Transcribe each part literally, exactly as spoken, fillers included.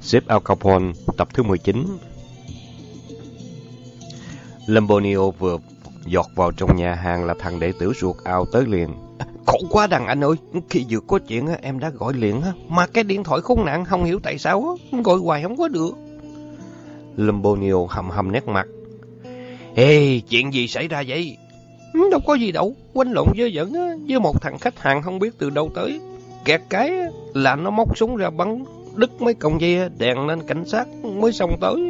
Sếp Al Capone, tập thứ mười chín. Lambonio vừa giọt vào trong nhà hàng là thằng đệ tử ruột Al tới liền. Khổ quá đàn anh ơi, khi vừa có chuyện em đã gọi liền, mà cái điện thoại khốn nạn không hiểu tại sao gọi hoài không có được. Lambonio hầm hầm nét mặt. Ê, chuyện gì xảy ra vậy? Đâu có gì đâu, quanh lộn dơ dẫn với một thằng khách hàng không biết từ đâu tới. Kẹt cái là nó móc súng ra bắn đứt mấy cọng dây đèn lên cảnh sát mới xong tới.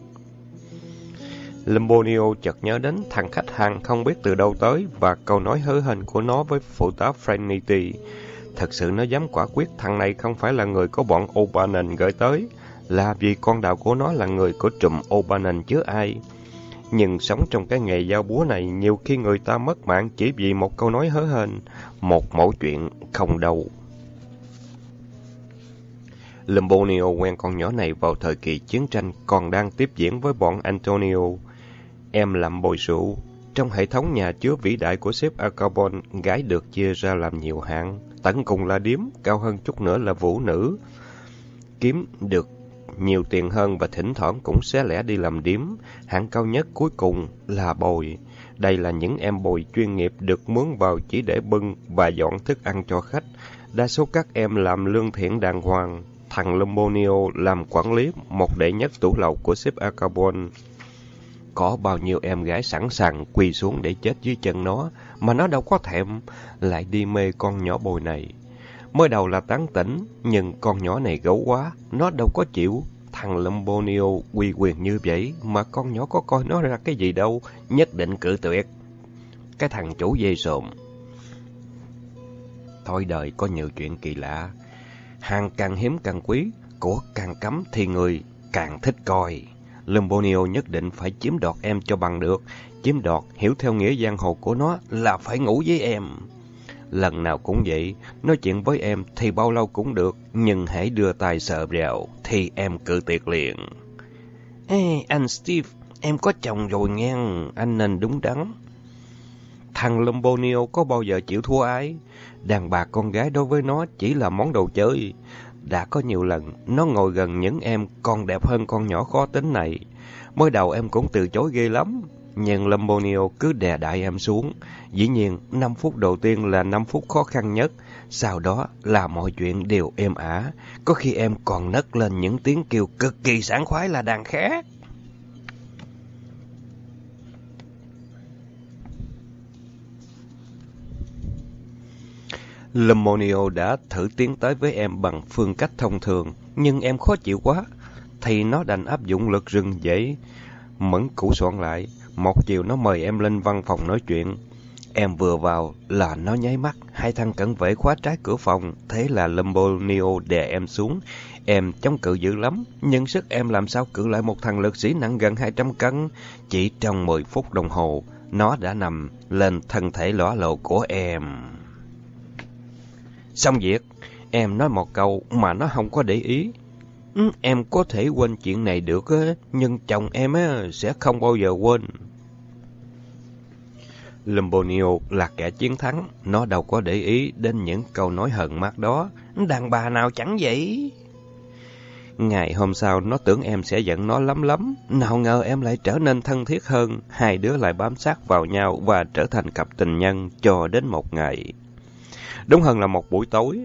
Lambonio chợt nhớ đến thằng khách hàng không biết từ đâu tới và câu nói hớ hênh của nó với phụ tá Franity. Thật sự nó dám quả quyết thằng này không phải là người của bọn O'Bannon gửi tới, là vì con đạo của nó là người của trùm O'Bannon chứ ai. Nhưng sống trong cái nghề giao búa này, nhiều khi người ta mất mạng chỉ vì một câu nói hớ hênh, một mẩu chuyện không đâu. Lambonio quen con nhỏ này vào thời kỳ chiến tranh còn đang tiếp diễn với bọn Antonio. Em làm bồi rượu. Trong hệ thống nhà chứa vĩ đại của sếp Al Capone, gái được chia ra làm nhiều hạng. Tận cùng là điếm, cao hơn chút nữa là vũ nữ. Kiếm được nhiều tiền hơn và thỉnh thoảng cũng xé lẻ đi làm điếm. Hạng cao nhất cuối cùng là bồi. Đây là những em bồi chuyên nghiệp được mướn vào chỉ để bưng và dọn thức ăn cho khách. Đa số các em làm lương thiện đàng hoàng. Thằng Lambonio làm quản lý một đệ nhất tủ lầu của sếp Al Capone. Có bao nhiêu em gái sẵn sàng quỳ xuống để chết dưới chân nó, mà nó đâu có thèm, lại đi mê con nhỏ bồi này. Mới đầu là tán tỉnh, nhưng con nhỏ này gấu quá, nó đâu có chịu. Thằng Lambonio uy quyền như vậy, mà con nhỏ có coi nó ra cái gì đâu, nhất định cự tuyệt. Cái thằng chủ dê sồm. Thôi đời có nhiều chuyện kỳ lạ. Hàng càng hiếm càng quý, của càng cấm thì người càng thích coi. Lambonio nhất định phải chiếm đoạt em cho bằng được. Chiếm đoạt, hiểu theo nghĩa giang hồ của nó, là phải ngủ với em. Lần nào cũng vậy, nói chuyện với em thì bao lâu cũng được, nhưng hãy đưa tay sờ vào thì em cự tuyệt liền. Ê, anh Steve, em có chồng rồi nghe, anh nên đúng đắn. Thằng Lambonio có bao giờ chịu thua ai? Đàn bà con gái đối với nó chỉ là món đồ chơi. Đã có nhiều lần, nó ngồi gần những em còn đẹp hơn con nhỏ khó tính này. Mới đầu em cũng từ chối ghê lắm, nhưng Lambonio cứ đè đại em xuống. Dĩ nhiên, năm phút đầu tiên là năm phút khó khăn nhất, sau đó là mọi chuyện đều êm ả. Có khi em còn nấc lên những tiếng kêu cực kỳ sảng khoái là đàn khác. Lambonio đã thử tiến tới với em bằng phương cách thông thường, nhưng em khó chịu quá, thì nó đành áp dụng lực rừng dễ. Mẫn củ soạn lại, một chiều nó mời em lên văn phòng nói chuyện. Em vừa vào là nó nháy mắt, hai thằng cận vệ khóa trái cửa phòng, thế là Lambonio đè em xuống. Em chống cự dữ lắm, nhưng sức em làm sao cự lại một thằng lực sĩ nặng gần hai trăm cân. Chỉ trong mười phút đồng hồ, nó đã nằm lên thân thể lõa lộ của em. Xong việc, em nói một câu mà nó không có để ý. Ừ, em có thể quên chuyện này được, nhưng chồng em sẽ không bao giờ quên. Lambonio là kẻ chiến thắng, nó đâu có để ý đến những câu nói hờn mát đó. Đàn bà nào chẳng vậy? Ngày hôm sau, nó tưởng em sẽ giận nó lắm lắm. Nào ngờ em lại trở nên thân thiết hơn. Hai đứa lại bám sát vào nhau và trở thành cặp tình nhân cho đến một ngày. Đúng hơn là một buổi tối.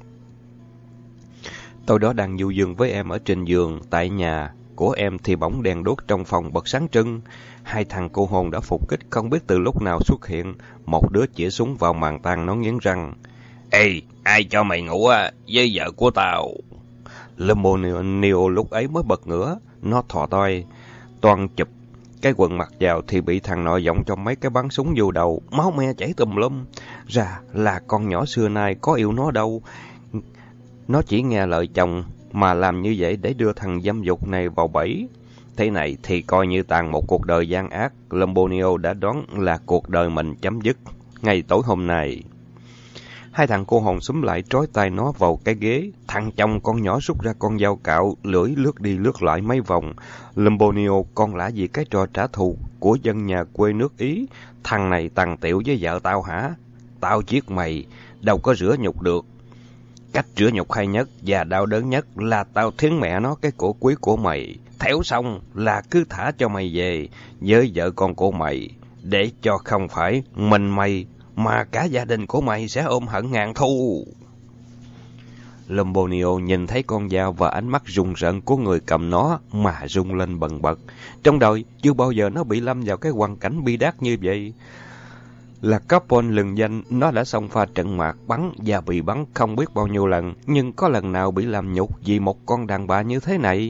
Tôi đó đang du dương với em ở trên giường, tại nhà của em thì bỗng đèn đuốc trong phòng bật sáng trưng. Hai thằng cô hồn đã phục kích không biết từ lúc nào xuất hiện. Một đứa chĩa súng vào màn tang, nó nghiến răng. Ê, ai cho mày ngủ à, với vợ của tao? Lambonio lúc ấy mới bật ngửa, nó thò toi, toan chụp cái quần mặc vào thì bị thằng nọ giọng cho mấy cái bắn súng vô đầu, máu me chảy tùm lum. Ra là con nhỏ xưa nay có yêu nó đâu. Nó chỉ nghe lời chồng mà làm như vậy để đưa thằng dâm dục này vào bẫy. Thế này thì coi như tàn một cuộc đời gian ác. Lambonio đã đoán là cuộc đời mình chấm dứt ngay tối hôm nay. Hai thằng cô hồn xúm lại trói tay nó vào cái ghế. Thằng chồng con nhỏ rút ra con dao cạo, lưỡi lướt đi lướt lại mấy vòng. Lambonio con lạ gì cái trò trả thù của dân nhà quê nước Ý. Thằng này tằn tiểu với vợ tao hả? Tao giết mày, đâu có rửa nhục được. Cách rửa nhục hay nhất và đau đớn nhất là tao thiến mẹ nó cái cổ quý của mày. Thẻo xong là cứ thả cho mày về với vợ con của mày, để cho không phải mình mày mà cả gia đình của mày sẽ ôm hận ngàn thu. Lombonio nhìn thấy con dao và ánh mắt rùng rợn của người cầm nó mà rung lên bần bật. Trong đời chưa bao giờ nó bị lâm vào cái hoàn cảnh bi đát như vậy. Là Capone lừng danh, nó đã xông pha trận mạc bắn và bị bắn không biết bao nhiêu lần, nhưng có lần nào bị làm nhục vì một con đàn bà như thế này.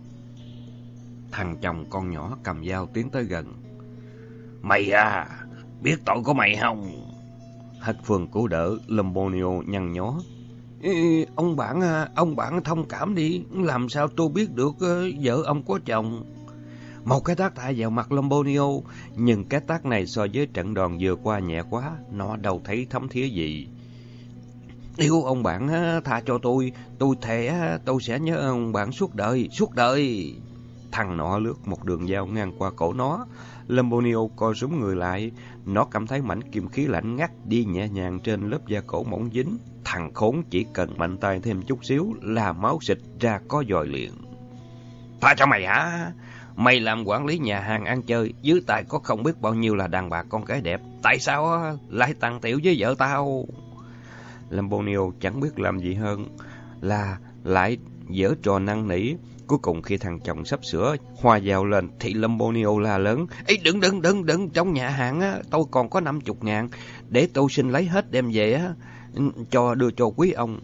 Thằng chồng con nhỏ cầm dao tiến tới gần. Mày à, biết tội của mày không? Hết Phương cứu đỡ, Lombonio nhăn nhó. Ê, ông bạn, ông bạn thông cảm đi, làm sao tôi biết được vợ ông có chồng? Một cái tát thả vào mặt Lombonio, nhưng cái tát này so với trận đòn vừa qua nhẹ quá, nó đâu thấy thấm thía gì. Yêu ông bạn tha cho tôi, tôi thề tôi sẽ nhớ ông bạn suốt đời, suốt đời. Thằng nọ lướt một đường dao ngang qua cổ nó. Lombonio co rúm người lại, nó cảm thấy mảnh kim khí lạnh ngắt đi nhẹ nhàng trên lớp da cổ mỏng dính. Thằng khốn chỉ cần mạnh tay thêm chút xíu là máu xịt ra có dòi liền. Tha cho mày hả? Mày làm quản lý nhà hàng ăn chơi, dưới tay có không biết bao nhiêu là đàn bà con gái đẹp. Tại sao lại tàn tiểu với vợ tao? Lombonio chẳng biết làm gì hơn là lại giở trò năn nỉ. Cuối cùng khi thằng chồng sắp sửa hoa dao lên thì Lombonio la lớn. Ê, đừng đừng đừng đừng, trong nhà hàng á, tôi còn có năm chục ngàn, để tôi xin lấy hết đem về á, cho đưa cho quý ông.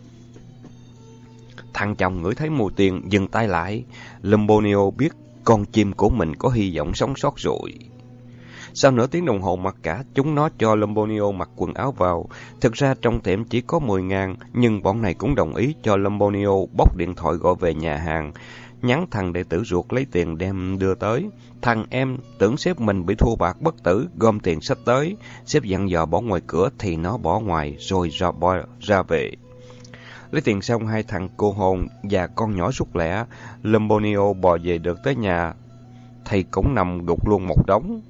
Thằng chồng ngửi thấy mùi tiền dừng tay lại. Lombonio biết con chim của mình có hy vọng sống sót rồi. Sau nửa tiếng đồng hồ mặc cả, chúng nó cho Lombonio mặc quần áo vào. Thực ra trong tiệm chỉ có mười ngàn, nhưng bọn này cũng đồng ý cho Lombonio bóc điện thoại gọi về nhà hàng, nhắn thằng đệ tử ruột lấy tiền đem đưa tới. Thằng em tưởng sếp mình bị thua bạc bất tử, gom tiền xách tới. Sếp dặn dò bỏ ngoài cửa thì nó bỏ ngoài rồi ra, bo, ra về. Lấy tiền xong, hai thằng cô hồn và con nhỏ rút lẻ. Lombonio bò về được tới nhà thì cũng nằm gục luôn một đống.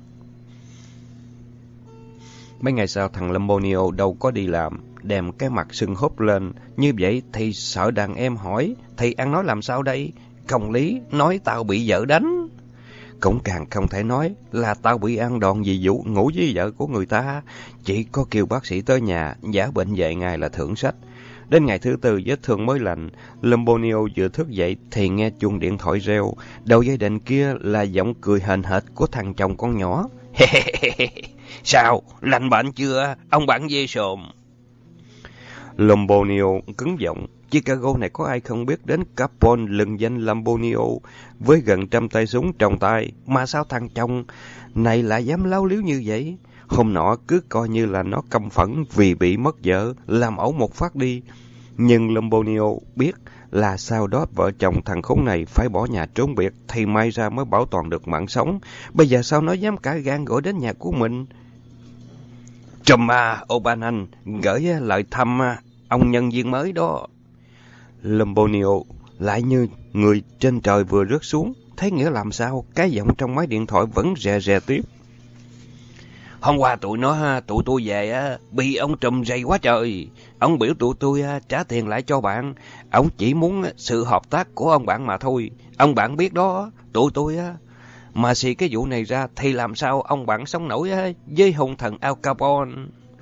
Mấy ngày sau, thằng Lombonio đâu có đi làm, đem cái mặt sưng húp lên. Như vậy thì sợ đàn em hỏi, thì ăn nói làm sao đây? Không lý, nói tao bị vợ đánh. Cũng càng không thể nói là tao bị ăn đòn vì vụ ngủ với vợ của người ta. Chỉ có kêu bác sĩ tới nhà, giả bệnh vài ngày là thưởng sách. Đến ngày thứ tư, vết thương mới lành, Lombonio vừa thức dậy thì nghe chuông điện thoại reo. Đầu dây điện kia là giọng cười hờn hệt của thằng chồng con nhỏ. Sao, lành bệnh chưa, ông bạn dê sồm? Lombonio cứng giọng. Chicago này có ai không biết đến Capone lừng danh Lombonio với gần trăm tay súng trong tay, mà sao thằng chồng này lại dám láo liếu như vậy? Hôm nọ cứ coi như là nó căm phẫn vì bị mất vợ, làm ẩu một phát đi. Nhưng Lombonio biết là sau đó vợ chồng thằng khốn này phải bỏ nhà trốn biệt thì may ra mới bảo toàn được mạng sống. Bây giờ sao nó dám cả gan gọi đến nhà của mình? Trùm à, O'Bannon gửi lời thăm ông nhân viên mới đó. Lombonio lại như người trên trời vừa rớt xuống. Thấy nghĩa làm sao? Cái giọng trong máy điện thoại vẫn rè rè tiếp. Hôm qua tụi nó, tụi tôi về á, bị ông trùm rầy quá trời. Ông biểu tụi tôi trả tiền lại cho bạn. Ông chỉ muốn sự hợp tác của ông bạn mà thôi. Ông bạn biết đó, tụi tôi á, mà xì cái vụ này ra thì làm sao ông bạn sống nổi á, với hung thần Al Capone.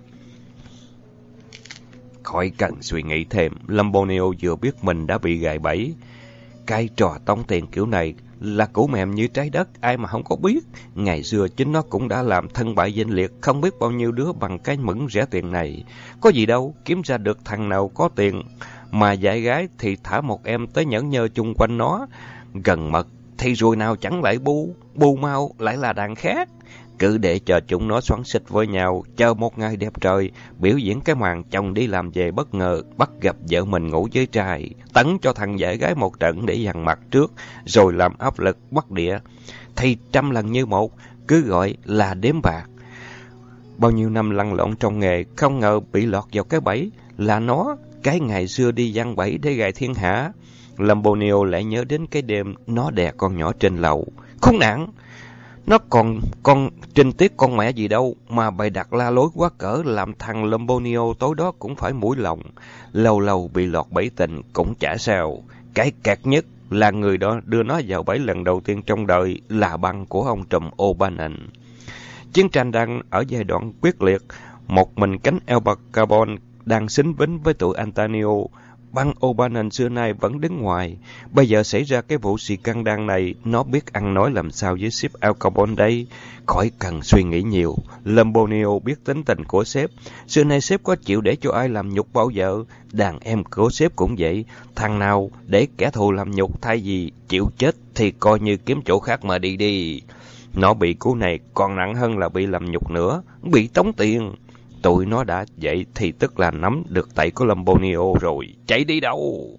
Khỏi cần suy nghĩ thêm, Lombonio vừa biết mình đã bị gài bẫy. Cái trò tống tiền kiểu này là củ mềm như trái đất, ai mà không có biết. Ngày xưa chính nó cũng đã làm thân bại danh liệt không biết bao nhiêu đứa bằng cái mững rẻ tiền này. Có gì đâu, kiếm ra được thằng nào có tiền mà dạy gái thì thả một em tới nhẫn nhơ chung quanh nó. Gần mật thì rồi nào chẳng lại bu, bu mau lại là đàn khác. Cứ để cho chúng nó xoắn xít với nhau, chờ một ngày đẹp trời, biểu diễn cái màn chồng đi làm về bất ngờ, bắt gặp vợ mình ngủ với trai, tấn cho thằng dạy gái một trận để dằn mặt trước, rồi làm áp lực bắt đĩa. Thì trăm lần như một, cứ gọi là đếm bạc. Bao nhiêu năm lăn lộn trong nghề, không ngờ bị lọt vào cái bẫy, là nó, cái ngày xưa đi giăng bẫy để gài thiên hạ. Lombonio lại nhớ đến cái đêm nó đè con nhỏ trên lầu. Khốn nạn! Nó còn con trinh tiết con mẹ gì đâu mà bày đặt la lối quá cỡ, làm thằng Lombonio tối đó cũng phải mũi lòng. Lâu lâu bị lọt bẫy tình cũng chả sao. Cái kẹt nhất là người đó đưa nó vào bẫy lần đầu tiên trong đời là băng của ông trùm O'Bannon. Chiến tranh đang ở giai đoạn quyết liệt. Một mình cánh El Carbon đang xính bính với tụi Antonio. Băng O'Bannon xưa nay vẫn đứng ngoài. Bây giờ xảy ra cái vụ xì căng đan này, nó biết ăn nói làm sao với sếp El Carbon đây. Khỏi cần suy nghĩ nhiều. Lombonio biết tính tình của sếp. Xưa nay sếp có chịu để cho ai làm nhục bao giờ. Đàn em của sếp cũng vậy. Thằng nào để kẻ thù làm nhục thay vì chịu chết thì coi như kiếm chỗ khác mà đi đi. Nó bị cú này còn nặng hơn là bị làm nhục nữa. Bị tống tiền. Tụi nó đã vậy thì tức là nắm được tay của Lombonio rồi. Chạy đi đâu?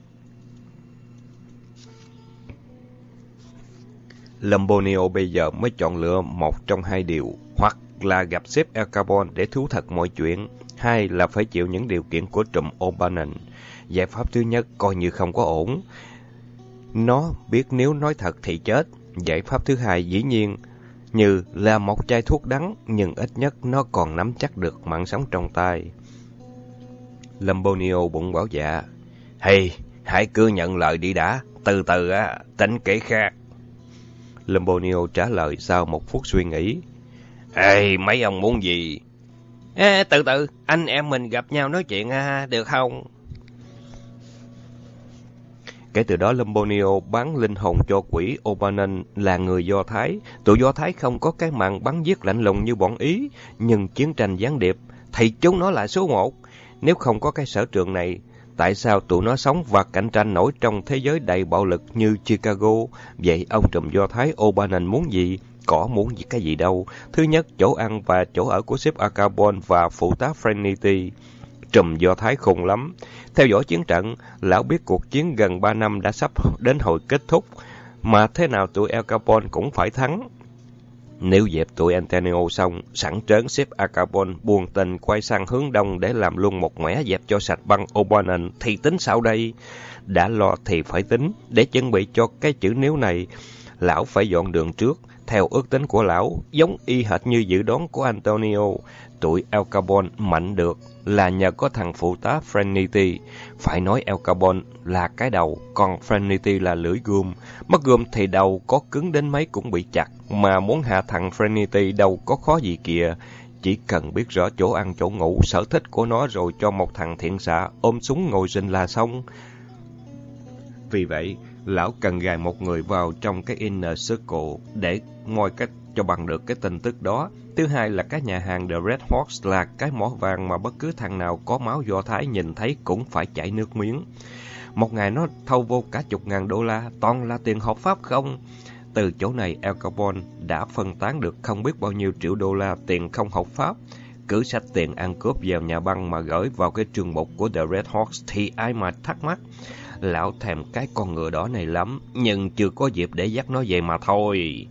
Lombonio bây giờ mới chọn lựa một trong hai điều. Hoặc là gặp sếp El Carbon để thú thật mọi chuyện. Hai là phải chịu những điều kiện của trùm O'Bannon. Giải pháp thứ nhất coi như không có ổn. Nó biết nếu nói thật thì chết. Giải pháp thứ hai dĩ nhiên như là một chai thuốc đắng, nhưng ít nhất nó còn nắm chắc được mạng sống trong tay. Lombonio bụng bảo dạ. Hey, hãy cứ nhận lời đi đã, từ từ á, tính kỹ khác. Lombonio trả lời sau một phút suy nghĩ. Ê, mấy ông muốn gì? Ê, từ từ, anh em mình gặp nhau nói chuyện à, được không? Kể từ đó, Lombonio bán linh hồn cho quỷ O'Bannon là người Do Thái. Tụi Do Thái không có cái mạng bắn giết lạnh lùng như bọn Ý, nhưng chiến tranh gián điệp thì chúng nó là số một. Nếu không có cái sở trường này, tại sao tụi nó sống và cạnh tranh nổi trong thế giới đầy bạo lực như Chicago? Vậy ông trùm Do Thái O'Bannon muốn gì? Có muốn gì cái gì đâu. Thứ nhất, chỗ ăn và chỗ ở của sếp El Carbon và phụ tá Frenity. Trùm Do Thái khùng lắm. Theo dõi chiến trận, lão biết cuộc chiến gần ba năm đã sắp đến hồi kết thúc, mà thế nào tụi El Carbon cũng phải thắng. Nếu dẹp tụi Antonio xong, sẵn trớn sếp El Carbon buồn tình quay sang hướng đông để làm luôn một mẻ dẹp cho sạch băng O'Bannon thì tính sao đây? Đã lo thì phải tính, để chuẩn bị cho cái chữ nếu này, lão phải dọn đường trước. Theo ước tính của lão, giống y hệt như dự đoán của Antonio, tụi El Carbon mạnh được là nhờ có thằng phụ tá Frenity. Phải nói El Carbon là cái đầu, còn Frenity là lưỡi gươm. Mất gươm thì đầu có cứng đến mấy cũng bị chặt, mà muốn hạ thằng Frenity đâu có khó gì kìa. Chỉ cần biết rõ chỗ ăn chỗ ngủ, sở thích của nó rồi cho một thằng thiện xạ ôm súng ngồi rình là xong. Vì vậy, lão cần gài một người vào trong cái inner circle để moi cách cho bằng được cái tin tức đó. Thứ hai là cái nhà hàng The Red Horse là cái mỏ vàng mà bất cứ thằng nào có máu Do Thái nhìn thấy cũng phải chảy nước miếng. Một ngày nó thâu vô cả chục ngàn đô la, toàn là tiền hợp pháp không. Từ chỗ này, El Carbon đã phân tán được không biết bao nhiêu triệu đô la tiền không hợp pháp. Cứ xách tiền ăn cướp vào nhà băng mà gửi vào cái trường mục của The Red Horse thì ai mà thắc mắc. Lão thèm cái con ngựa đỏ này lắm, nhưng chưa có dịp để dắt nó về mà thôi.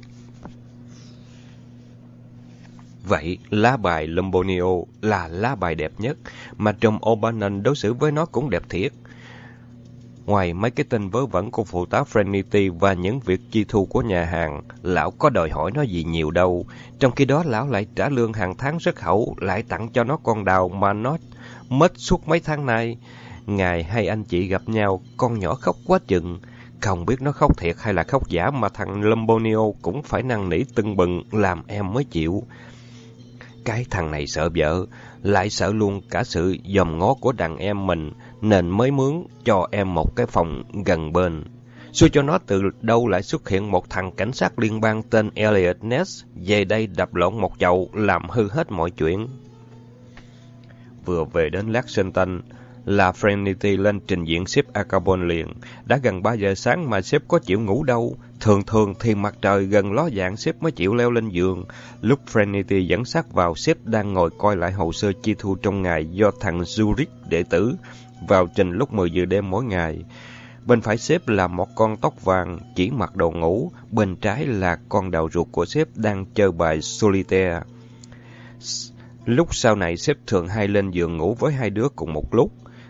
Vậy, lá bài Lombonio là lá bài đẹp nhất, mà trùm O'Bannon đối xử với nó cũng đẹp thiệt. Ngoài mấy cái tin vớ vẩn của phụ tá Frenity và những việc chi thu của nhà hàng, lão có đòi hỏi nó gì nhiều đâu. Trong khi đó, lão lại trả lương hàng tháng rất hậu, lại tặng cho nó con đào mà nó mất suốt mấy tháng nay. Ngày hai anh chị gặp nhau, con nhỏ khóc quá chừng. Không biết nó khóc thiệt hay là khóc giả mà thằng Lombonio cũng phải năn nỉ tưng bừng làm em mới chịu. Cái thằng này sợ vợ, lại sợ luôn cả sự dòm ngó của đàn em mình, nên mới mướn cho em một cái phòng gần bên. Xui cho nó từ đâu lại xuất hiện một thằng cảnh sát liên bang tên Elliot Ness về đây đập lộn một chậu, làm hư hết mọi chuyện. Vừa về đến Lexington là Frenity lên trình diện sếp El Carbon liền. Đã gần ba giờ sáng mà sếp có chịu ngủ đâu. Thường thường thì mặt trời gần ló dạng sếp mới chịu leo lên giường. Lúc Frenity dẫn xác vào, sếp đang ngồi coi lại hồ sơ chi thu trong ngày do thằng Zurich đệ tử vào trình lúc mười giờ đêm mỗi ngày. Bên phải sếp là một con tóc vàng chỉ mặc đồ ngủ, bên trái là con đào ruột của sếp đang chơi bài solitaire. Lúc sau này sếp thường hay lên giường ngủ với hai đứa cùng một lúc.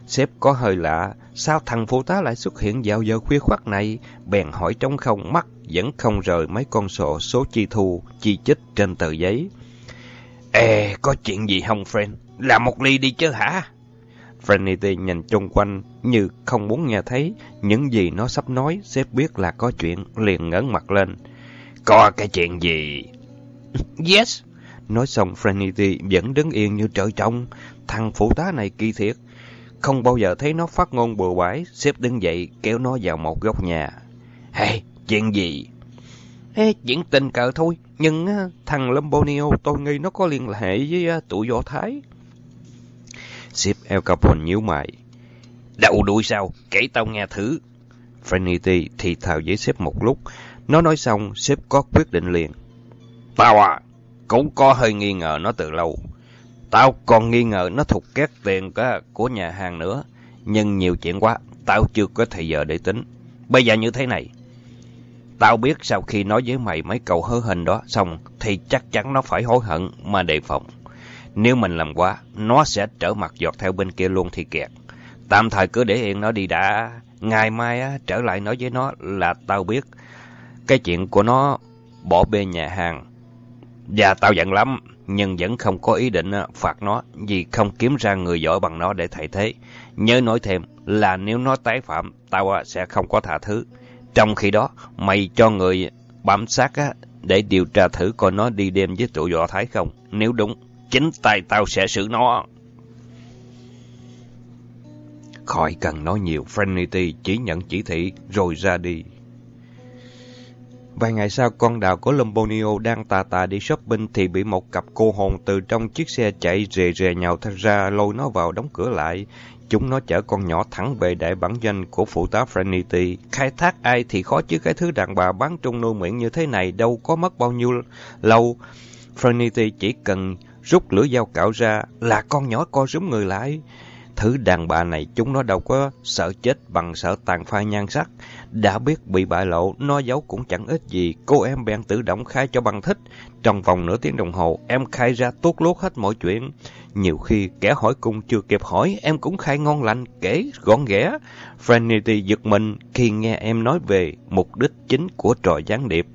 Sếp có hơi lạ, sao thằng phụ tá lại xuất hiện vào giờ khuya khoắt này? Bèn hỏi trống không, mắt vẫn không rời mấy con sổ số chi thu, chi chích trên tờ giấy. Ê, có chuyện gì không, friend? Làm một ly đi chứ hả? Trinity nhìn chung quanh như không muốn nghe thấy những gì nó sắp nói. Sếp biết là có chuyện, liền ngẩng mặt lên. Có cái chuyện gì? Yes. Nói xong Trinity vẫn đứng yên như trời trồng. Thằng phụ tá này kỳ thiệt, không bao giờ thấy nó phát ngôn bừa bãi. Sếp đứng dậy kéo nó vào một góc nhà. Hey, chuyện gì? Hey, chuyện tình cờ thôi, nhưng thằng Lombonio tôi nghi nó có liên hệ với tụi Do Thái. Sếp Al Capone nhíu mày. Đậu đuôi sao? Kể tao nghe thử. Trinity thì thào với sếp một lúc. Nó nói xong, sếp có quyết định liền. Tao à, cũng có hơi nghi ngờ nó từ lâu. Tao còn nghi ngờ nó thục két tiền của nhà hàng nữa. Nhưng nhiều chuyện quá, tao chưa có thời giờ để tính. Bây giờ như thế này. Tao biết sau khi nói với mày mấy câu hớ hình đó xong, thì chắc chắn nó phải hối hận mà đề phòng. Nếu mình làm quá, nó sẽ trở mặt giọt theo bên kia luôn thì kẹt. Tạm thời cứ để yên nó đi đã. Ngày mai á, trở lại nói với nó là tao biết cái chuyện của nó bỏ bê nhà hàng. Và tao giận lắm, nhưng vẫn không có ý định phạt nó vì không kiếm ra người giỏi bằng nó để thay thế. Nhớ nói thêm là nếu nó tái phạm, tao sẽ không có tha thứ. Trong khi đó, mày cho người bám sát á, để điều tra thử coi nó đi đêm với tụi Do Thái không. Nếu đúng, chính tay tao sẽ xử nó. Khỏi cần nói nhiều, Trinity chỉ nhận chỉ thị rồi ra đi. Vài ngày sau, con đào của Lombonio đang tà tà đi shopping thì bị một cặp cô hồn từ trong chiếc xe chạy rề rề nhào ra lôi nó vào đóng cửa lại. Chúng nó chở con nhỏ thẳng về đại bản doanh của phụ tá Trinity. Khai thác ai thì khó chứ cái thứ đàn bà bán trung nuôi miệng như thế này đâu có mất bao nhiêu lâu. Trinity chỉ cần rút lưỡi dao cạo ra là con nhỏ co rúm người lại. Thứ đàn bà này chúng nó đâu có sợ chết bằng sợ tàn phai nhan sắc. Đã biết bị bại lộ, nó giấu cũng chẳng ích gì. Cô em bèn tự động khai cho bằng thích. Trong vòng nửa tiếng đồng hồ, em khai ra tuốt lút hết mọi chuyện. Nhiều khi kẻ hỏi cung chưa kịp hỏi, em cũng khai ngon lành, kể gọn ghẽ. Trinity giật mình khi nghe em nói về mục đích chính của trò gián điệp.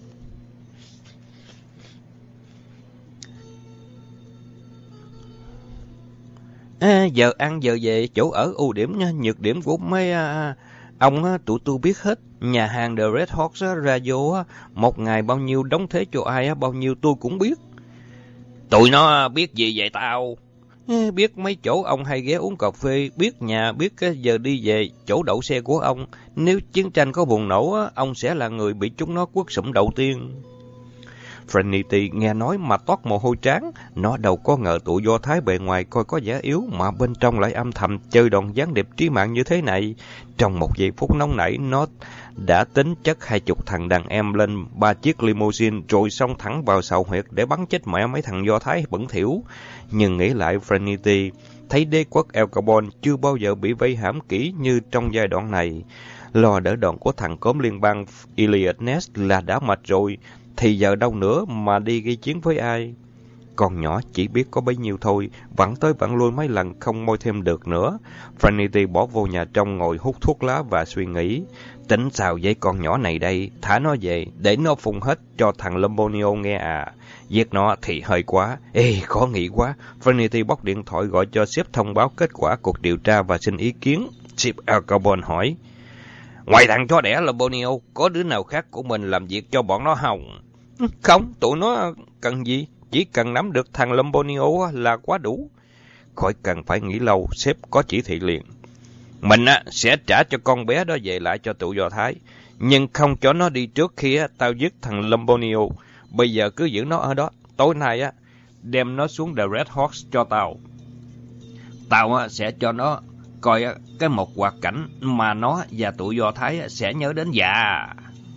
À, giờ ăn giờ về, chỗ ở ưu điểm nha, nhược điểm của mấy à, ông á, tụi tôi biết hết. Nhà hàng The Red Horse á, ra vô á, một ngày bao nhiêu đóng thế cho ai á, bao nhiêu tôi cũng biết. Tụi nó biết gì vậy tao? À, biết mấy chỗ ông hay ghé uống cà phê, biết nhà, biết cái giờ đi về, chỗ đậu xe của ông. Nếu chiến tranh có bùng nổ á, ông sẽ là người bị chúng nó quất sụm đầu tiên. Trinity nghe nói mà toát mồ hôi trán. Nó đâu có ngờ tụi Do Thái bề ngoài coi có vẻ yếu mà bên trong lại âm thầm chơi đòn gián điệp trí mạng như thế này. Trong một giây phút nóng nảy, nó đã tính chất hai chục thằng đàn em lên ba chiếc limousine rồi xông thẳng vào sào huyệt để bắn chết mẹ mấy thằng Do Thái bẩn thỉu. Nhưng nghĩ lại, Trinity thấy đế quốc Al Capone chưa bao giờ bị vây hãm kỹ như trong giai đoạn này. Lo đỡ đòn của thằng cốm liên bang Elliot Ness là đã mệt rồi, thì giờ đâu nữa mà đi gây chiến với ai. Con nhỏ chỉ biết có bấy nhiêu thôi, vặn tới vặn lui mấy lần không môi thêm được nữa. Trinity bỏ vô nhà trong ngồi hút thuốc lá và suy nghĩ. Tính sao với con nhỏ này đây, thả nó về, để nó phun hết cho thằng Lombonio nghe à. Giết nó thì hơi quá. Ê, khó nghĩ quá. Trinity bóc điện thoại gọi cho sếp thông báo kết quả cuộc điều tra và xin ý kiến. Sếp Al Capone hỏi. Ngoài thằng chó đẻ Lombonio, có đứa nào khác của mình làm việc cho bọn nó không? Không, tụi nó cần gì? Chỉ cần nắm được thằng Lombonio là quá đủ. Khỏi cần phải nghĩ lâu, sếp có chỉ thị liền. Mình á sẽ trả cho con bé đó về lại cho tụi Do Thái, nhưng không cho nó đi trước khi á tao giết thằng Lombonio. Bây giờ cứ giữ nó ở đó. Tối nay á đem nó xuống The Red Horse cho tao. Tao á sẽ cho nó coi á cái một hoạt cảnh mà nó và tụi Do Thái sẽ nhớ đến già.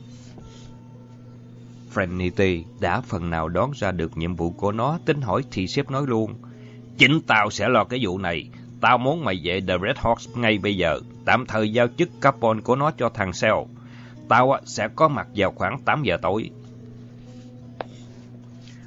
Trinity đã phần nào đoán ra được nhiệm vụ của nó, tính hỏi thì sếp nói luôn. Chính tao sẽ lo cái vụ này. Tao muốn mày về The Red Horse ngay bây giờ, tạm thời giao chức Capone của nó cho thằng Sale. Tao sẽ có mặt vào khoảng tám giờ tối.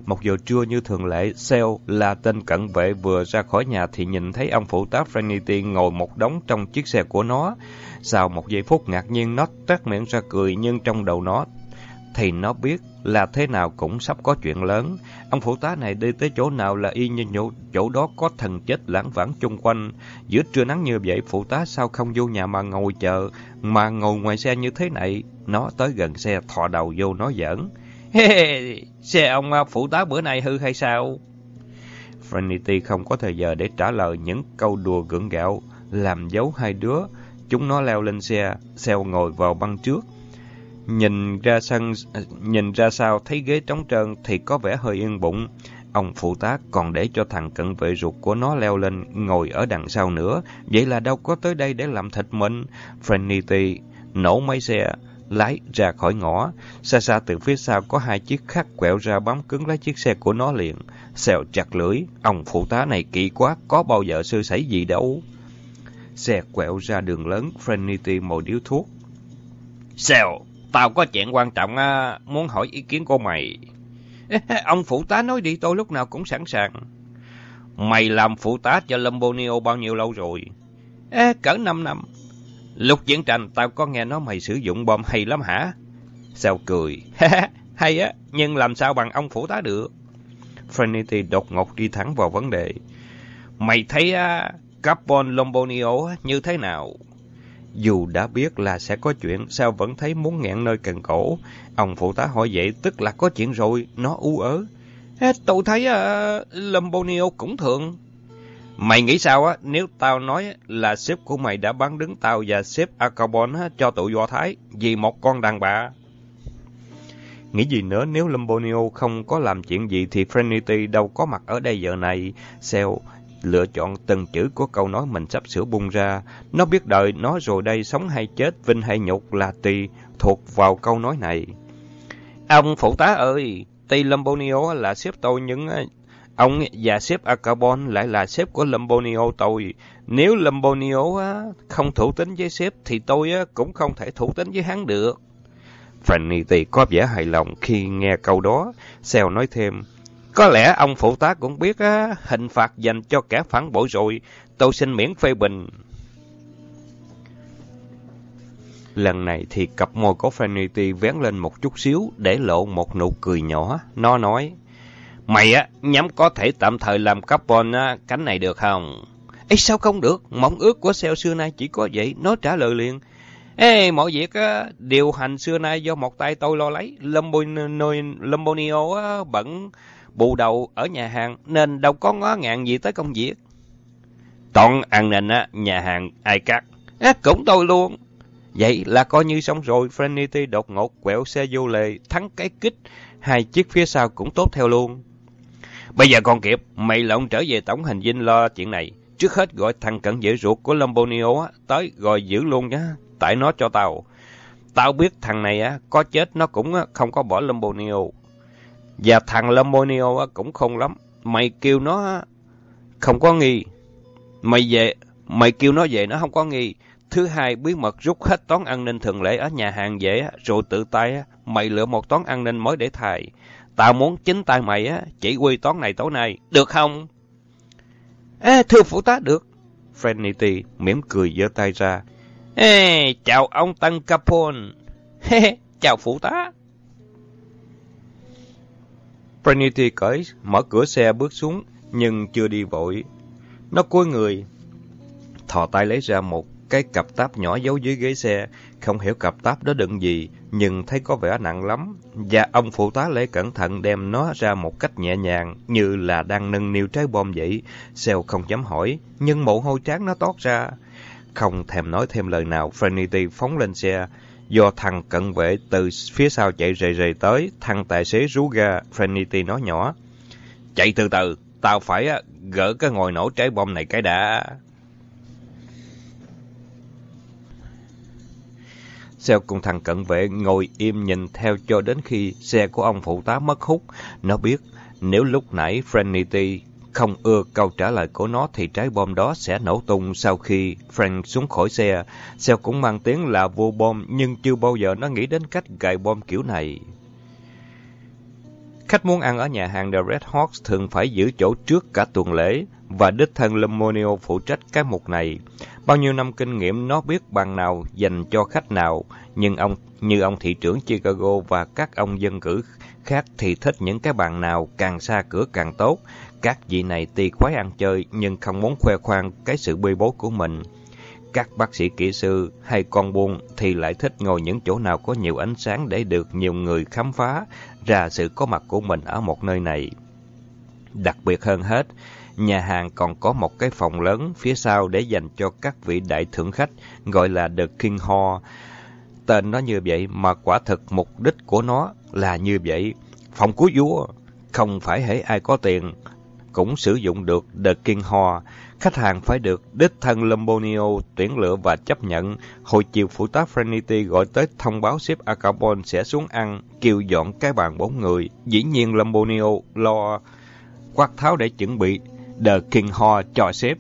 Một giờ trưa như thường lệ, Sale là tên cận vệ vừa ra khỏi nhà thì nhìn thấy ông phụ tá Trinity ngồi một đống trong chiếc xe của nó. Sau một giây phút ngạc nhiên, nó trát miệng ra cười, nhưng trong đầu nó thì nó biết là thế nào cũng sắp có chuyện lớn. Ông phụ tá này đi tới chỗ nào là y như chỗ, chỗ đó có thần chết lãng vãng chung quanh. Giữa trưa nắng như vậy, phụ tá sao không vô nhà mà ngồi chờ, mà ngồi ngoài xe như thế này? Nó tới gần xe, thò đầu vô nói giỡn. Hey, xe ông phụ tá bữa nay hư hay sao? Trinity không có thời giờ để trả lời những câu đùa gượng gạo, làm dấu hai đứa. Chúng nó leo lên xe, Sale ngồi vào băng trước. Nhìn ra sân, nhìn ra sau thấy ghế trống trơn thì có vẻ hơi yên bụng. Ông phụ tá còn để cho thằng cận vệ ruột của nó leo lên ngồi ở đằng sau nữa. Vậy là đâu có tới đây để làm thịt mình. Trinity nổ máy xe, lái ra khỏi ngõ. Xa xa từ phía sau có hai chiếc khác quẹo ra bám cứng lấy chiếc xe của nó liền. Sale chặt lưỡi, ông phụ tá này kỳ quá, có bao giờ sơ sẩy gì đâu. Xe quẹo ra đường lớn, Trinity mồi điếu thuốc. Sale, tao có chuyện quan trọng á, muốn hỏi ý kiến của mày. Ông phụ tá nói đi, tôi lúc nào cũng sẵn sàng. Mày làm phụ tá cho Lombonio bao nhiêu lâu rồi? Ê, cỡ năm năm. Lúc chiến tranh tao có nghe nói mày sử dụng bom hay lắm hả? Sao cười. Hay á, nhưng làm sao bằng ông phụ tá được? Trinity đột ngột đi thẳng vào vấn đề. Mày thấy á, Capone Lombonio như thế nào? Dù đã biết là sẽ có chuyện, sao vẫn thấy muốn nghẹn nơi cần cổ. Ông phụ tá hỏi vậy tức là có chuyện rồi, nó ú ớ. Tôi thấy uh, Lombonio cũng thường. Mày nghĩ sao á nếu tao nói là sếp của mày đã bán đứng tao và sếp Al Capone cho tụi Do Thái vì một con đàn bà? Nghĩ gì nữa, nếu Lombonio không có làm chuyện gì thì Trinity đâu có mặt ở đây giờ này. Sale lựa chọn từng chữ của câu nói mình sắp sửa bung ra. Nó biết đời nó rồi đây, sống hay chết, vinh hay nhục là tùy thuộc vào câu nói này. Ông phụ tá ơi, tuy Lombonio là sếp tôi nhưng ông và sếp Al Capone lại là sếp của Lombonio tôi. Nếu Lombonio không thủ tín với sếp thì tôi cũng không thể thủ tín với hắn được. Trinity có vẻ hài lòng khi nghe câu đó. Sale nói thêm, có lẽ ông phụ tá cũng biết á, hình phạt dành cho kẻ phản bội rồi, tôi xin miễn phê bình. Lần này thì cặp môi của Trinity vén lên một chút xíu để lộ một nụ cười nhỏ. Nó nói, mày á, nhắm có thể tạm thời làm Capone á, cánh này được không? Ê, sao không được? Mong ước của Sale xưa nay chỉ có vậy. Nó trả lời liền. Ê, mọi việc á, điều hành xưa nay do một tay tôi lo lấy. Lombonio á, bận bù đầu ở nhà hàng nên đâu có ngó ngàng gì tới công việc. Toàn an ninh á, nhà hàng ai cắt. À, cũng tôi luôn. Vậy là coi như xong rồi. Trinity đột ngột quẹo xe vô lề, thắng cái kích. Hai chiếc phía sau cũng tốt theo luôn. Bây giờ còn kịp, mày lộn trở về tổng hành dinh lo chuyện này. Trước hết gọi thằng cận vệ ruột của Lombonio á, tới rồi giữ luôn nhá. Tại nó cho tao. Tao biết thằng này á, có chết nó cũng không có bỏ Lombonio. Và thằng Lombonio á, cũng khôn lắm. Mày kêu nó á, không có nghi. Mày về, mày kêu nó về nó không có nghi. Thứ hai, bí mật rút hết toán an ninh thường lệ ở nhà hàng về á, rồi tự tay á, mày lựa một toán an ninh mới để thài. Tao muốn chính tay mày á, chỉ huy toán này tối nay. Được không? Ê, thưa phụ tá, được. Trinity mỉm cười giơ tay ra. Ê, chào ông Tân Capone. Chào phụ tá. Trinity cởi, mở cửa xe bước xuống, nhưng chưa đi vội. Nó cúi người, thò tay lấy ra một cái cặp táp nhỏ giấu dưới ghế xe. Không hiểu cặp táp đó đựng gì, nhưng thấy có vẻ nặng lắm. Và ông phụ tá lấy cẩn thận đem nó ra một cách nhẹ nhàng, như là đang nâng niu trái bom vậy. Sale không dám hỏi, nhưng mồ hôi trán nó toát ra. Không thèm nói thêm lời nào, Trinity phóng lên xe. Do thằng cận vệ từ phía sau chạy rề rề tới, thằng tài xế rú ga. Trinity nói nhỏ, chạy từ từ, tao phải gỡ cái ngòi nổ trái bom này cái đã. Sale cùng thằng cận vệ ngồi im nhìn theo cho đến khi xe của ông phụ tá mất hút. Nó biết nếu lúc nãy Trinity không ưa câu trả lời của nó thì trái bom đó sẽ nổ tung sau khi Frank xuống khỏi xe. Sale cũng mang tiếng là vô bom, nhưng chưa bao giờ nó nghĩ đến cách gài bom kiểu này. Khách muốn ăn ở nhà hàng The Red Horse thường phải giữ chỗ trước cả tuần lễ, và đích thân Lemonio phụ trách cái mục này. Bao nhiêu năm kinh nghiệm, nó biết bàn nào dành cho khách nào, nhưng ông như ông thị trưởng Chicago và các ông dân cử khác thì thích những cái bàn nào càng xa cửa càng tốt. Các vị này tuy khoái ăn chơi nhưng không muốn khoe khoang cái sự bê bối của mình. Các bác sĩ kỹ sư hay con buôn thì lại thích ngồi những chỗ nào có nhiều ánh sáng để được nhiều người khám phá ra sự có mặt của mình ở một nơi này. Đặc biệt hơn hết, nhà hàng còn có một cái phòng lớn phía sau để dành cho các vị đại thượng khách, gọi là The King Hall. Tên nó như vậy mà quả thực mục đích của nó là như vậy. Phòng của vua, không phải hễ ai có tiền cũng sử dụng được The King Hall. Khách hàng phải được đích thân Lemonio tuyển lựa và chấp nhận. Hồi chiều, phụ tá Frenity gọi tới thông báo sếp Acabon sẽ xuống ăn, kêu dọn cái bàn bốn người. Dĩ nhiên Lemonio lo quát tháo để chuẩn bị The King Hall cho sếp.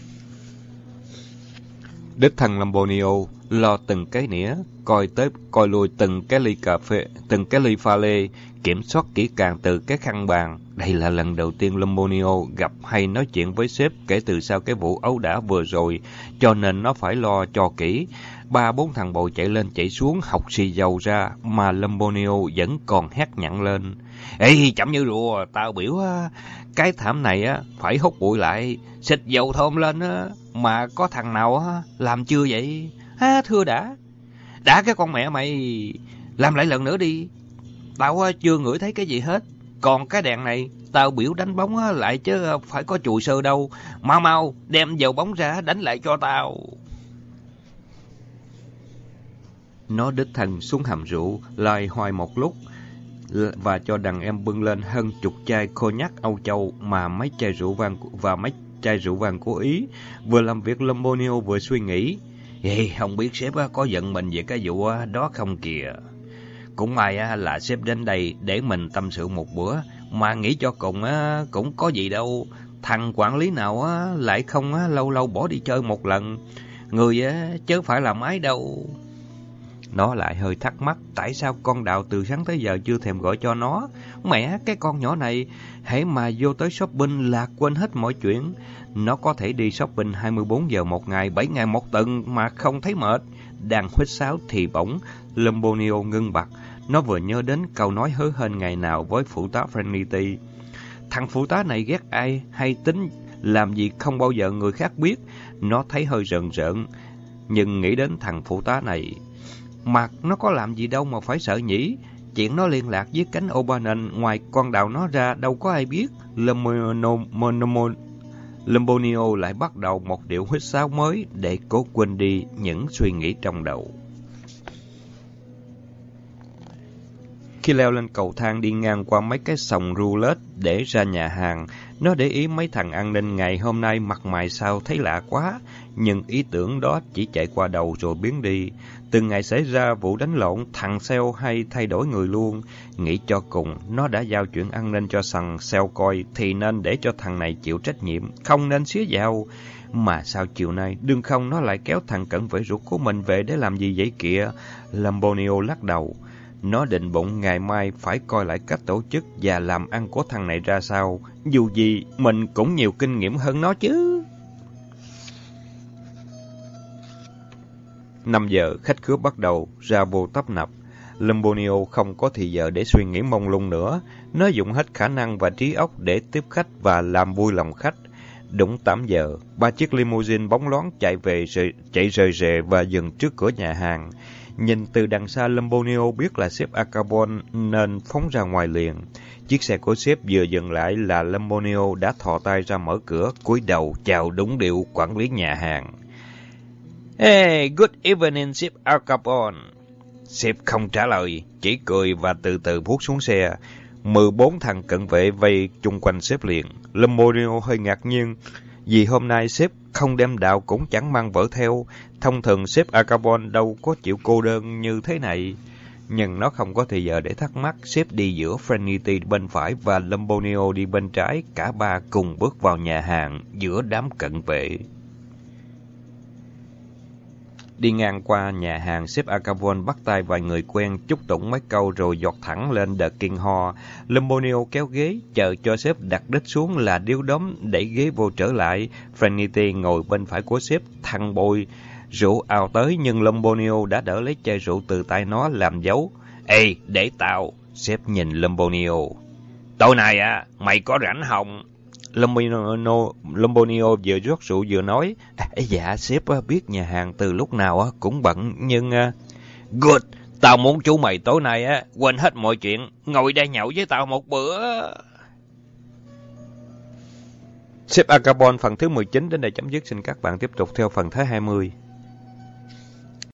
Đích thân Lemonio lo từng cái nĩa, coi tới coi lui từng cái ly cà phê, từng cái ly pha lê, kiểm soát kỹ càng từ cái khăn bàn. Đây là lần đầu tiên Lemonio gặp hay nói chuyện với sếp kể từ sau cái vụ ấu đả vừa rồi, cho nên nó phải lo cho kỹ. Ba bốn thằng bồ chạy lên chạy xuống học xì dầu ra, mà Lemonio vẫn còn hét nhặn lên. Ê, chậm như rùa, tao biểu á, cái thảm này á phải hút bụi lại, xịt dầu thơm lên á, mà có thằng nào á làm chưa vậy? À, thưa đã. Đã cái con mẹ mày, làm lại lần nữa đi. Tao chưa ngửi thấy cái gì hết. Còn cái đèn này, tao biểu đánh bóng lại chứ phải có chùi sơ đâu. Mau mau, đem dầu bóng ra đánh lại cho tao. Nó đích thân xuống hầm rượu, lai hoài một lúc, và cho đàn em bưng lên hơn chục chai cognac Âu Châu mà mấy chai rượu vang và mấy chai rượu vang của Ý. Vừa làm việc, Lemonio vừa suy nghĩ. Ê, không biết sếp có giận mình về cái vụ đó không kìa. Cũng may là sếp đến đây để mình tâm sự một bữa, mà nghĩ cho cùng cũng có gì đâu. Thằng quản lý nào lại không lâu lâu bỏ đi chơi một lần. Người chứ phải làm ái đâu. Nó lại hơi thắc mắc tại sao con Đào từ sáng tới giờ chưa thèm gọi cho nó. Mẹ, cái con nhỏ này, hễ mà vô tới shopping là quên hết mọi chuyện. Nó có thể đi shopping hai mươi bốn giờ một ngày, bảy ngày một tuần mà không thấy mệt. Đang huýt sáo thì bỗng Lemonio ngưng bặt. Nó vừa nhớ đến câu nói hớ hênh ngày nào với phụ tá Frenity. Thằng phụ tá này ghét ai hay tính làm gì không bao giờ người khác biết. Nó thấy hơi rợn rợn, nhưng nghĩ đến thằng phụ tá này, mà nó có làm gì đâu mà phải sợ nhỉ. Chuyện nó liên lạc với cánh O'Bannon, ngoài con Đào nó ra đâu có ai biết. Lemonio lại bắt đầu một điệu huýt sáo mới để cố quên đi những suy nghĩ trong đầu. Khi leo lên cầu thang đi ngang qua mấy cái sòng roulette để ra nhà hàng, nó để ý mấy thằng an ninh ngày hôm nay mặt mày sao thấy lạ quá, nhưng ý tưởng đó chỉ chạy qua đầu rồi biến đi. Từ ngày xảy ra vụ đánh lộn, thằng Sale hay thay đổi người luôn. Nghĩ cho cùng, nó đã giao chuyện an ninh cho thằng Sale coi thì nên để cho thằng này chịu trách nhiệm, không nên xía vào. Mà sao chiều nay đương không nó lại kéo thằng cận vệ ruột của mình về để làm gì vậy kìa? Lemonio lắc đầu. Nó định bụng ngày mai phải coi lại cách tổ chức và làm ăn của thằng này ra sao. Dù gì, mình cũng nhiều kinh nghiệm hơn nó chứ. Năm giờ, khách khứa bắt đầu ra vô tấp nập. Lemonio không có thì giờ để suy nghĩ mông lung nữa. Nó dùng hết khả năng và trí óc để tiếp khách và làm vui lòng khách. Đúng tám giờ, ba chiếc limousine bóng loáng chạy về chạy rời rề và dừng trước cửa nhà hàng. Nhìn từ đằng xa, Lemonio biết là sếp Acabon nên phóng ra ngoài liền. Chiếc xe của sếp vừa dừng lại là Lemonio đã thò tay ra mở cửa, cúi đầu chào đúng điệu quản lý nhà hàng. Hey, good evening, sếp Acabon. Sếp không trả lời, chỉ cười và từ từ vuốt xuống xe. Mười bốn thằng cận vệ vây chung quanh sếp liền. Lemonio hơi ngạc nhiên, vì hôm nay sếp không đem đạo cũng chẳng mang vợ theo. Thông thường sếp Acabon đâu có chịu cô đơn như thế này. Nhưng nó không có thời giờ để thắc mắc. Sếp đi giữa, Frenity bên phải và Lemonio đi bên trái. Cả ba cùng bước vào nhà hàng giữa đám cận vệ. Đi ngang qua nhà hàng, sếp Acavon bắt tay vài người quen, chúc tụng mấy câu rồi giọt thẳng lên The King Hall. Lombonio kéo ghế, chờ cho sếp đặt đít xuống là điếu đóm, đẩy ghế vô trở lại. Franity ngồi bên phải của sếp, thăng bôi. Rượu ào tới nhưng Lombonio đã đỡ lấy chai rượu từ tay nó làm dấu. Ê, để tao. Sếp nhìn Lombonio. Tối nay à, mày có rảnh không? Lombonio, Lombonio vừa rót rượu vừa nói, à, dạ sếp biết nhà hàng từ lúc nào cũng bận nhưng... Good, tao muốn chú mày tối nay á quên hết mọi chuyện, ngồi đây nhậu với tao một bữa. Sếp Acabon phần thứ mười chín đến đây chấm dứt, xin các bạn tiếp tục theo phần thứ hai mươi.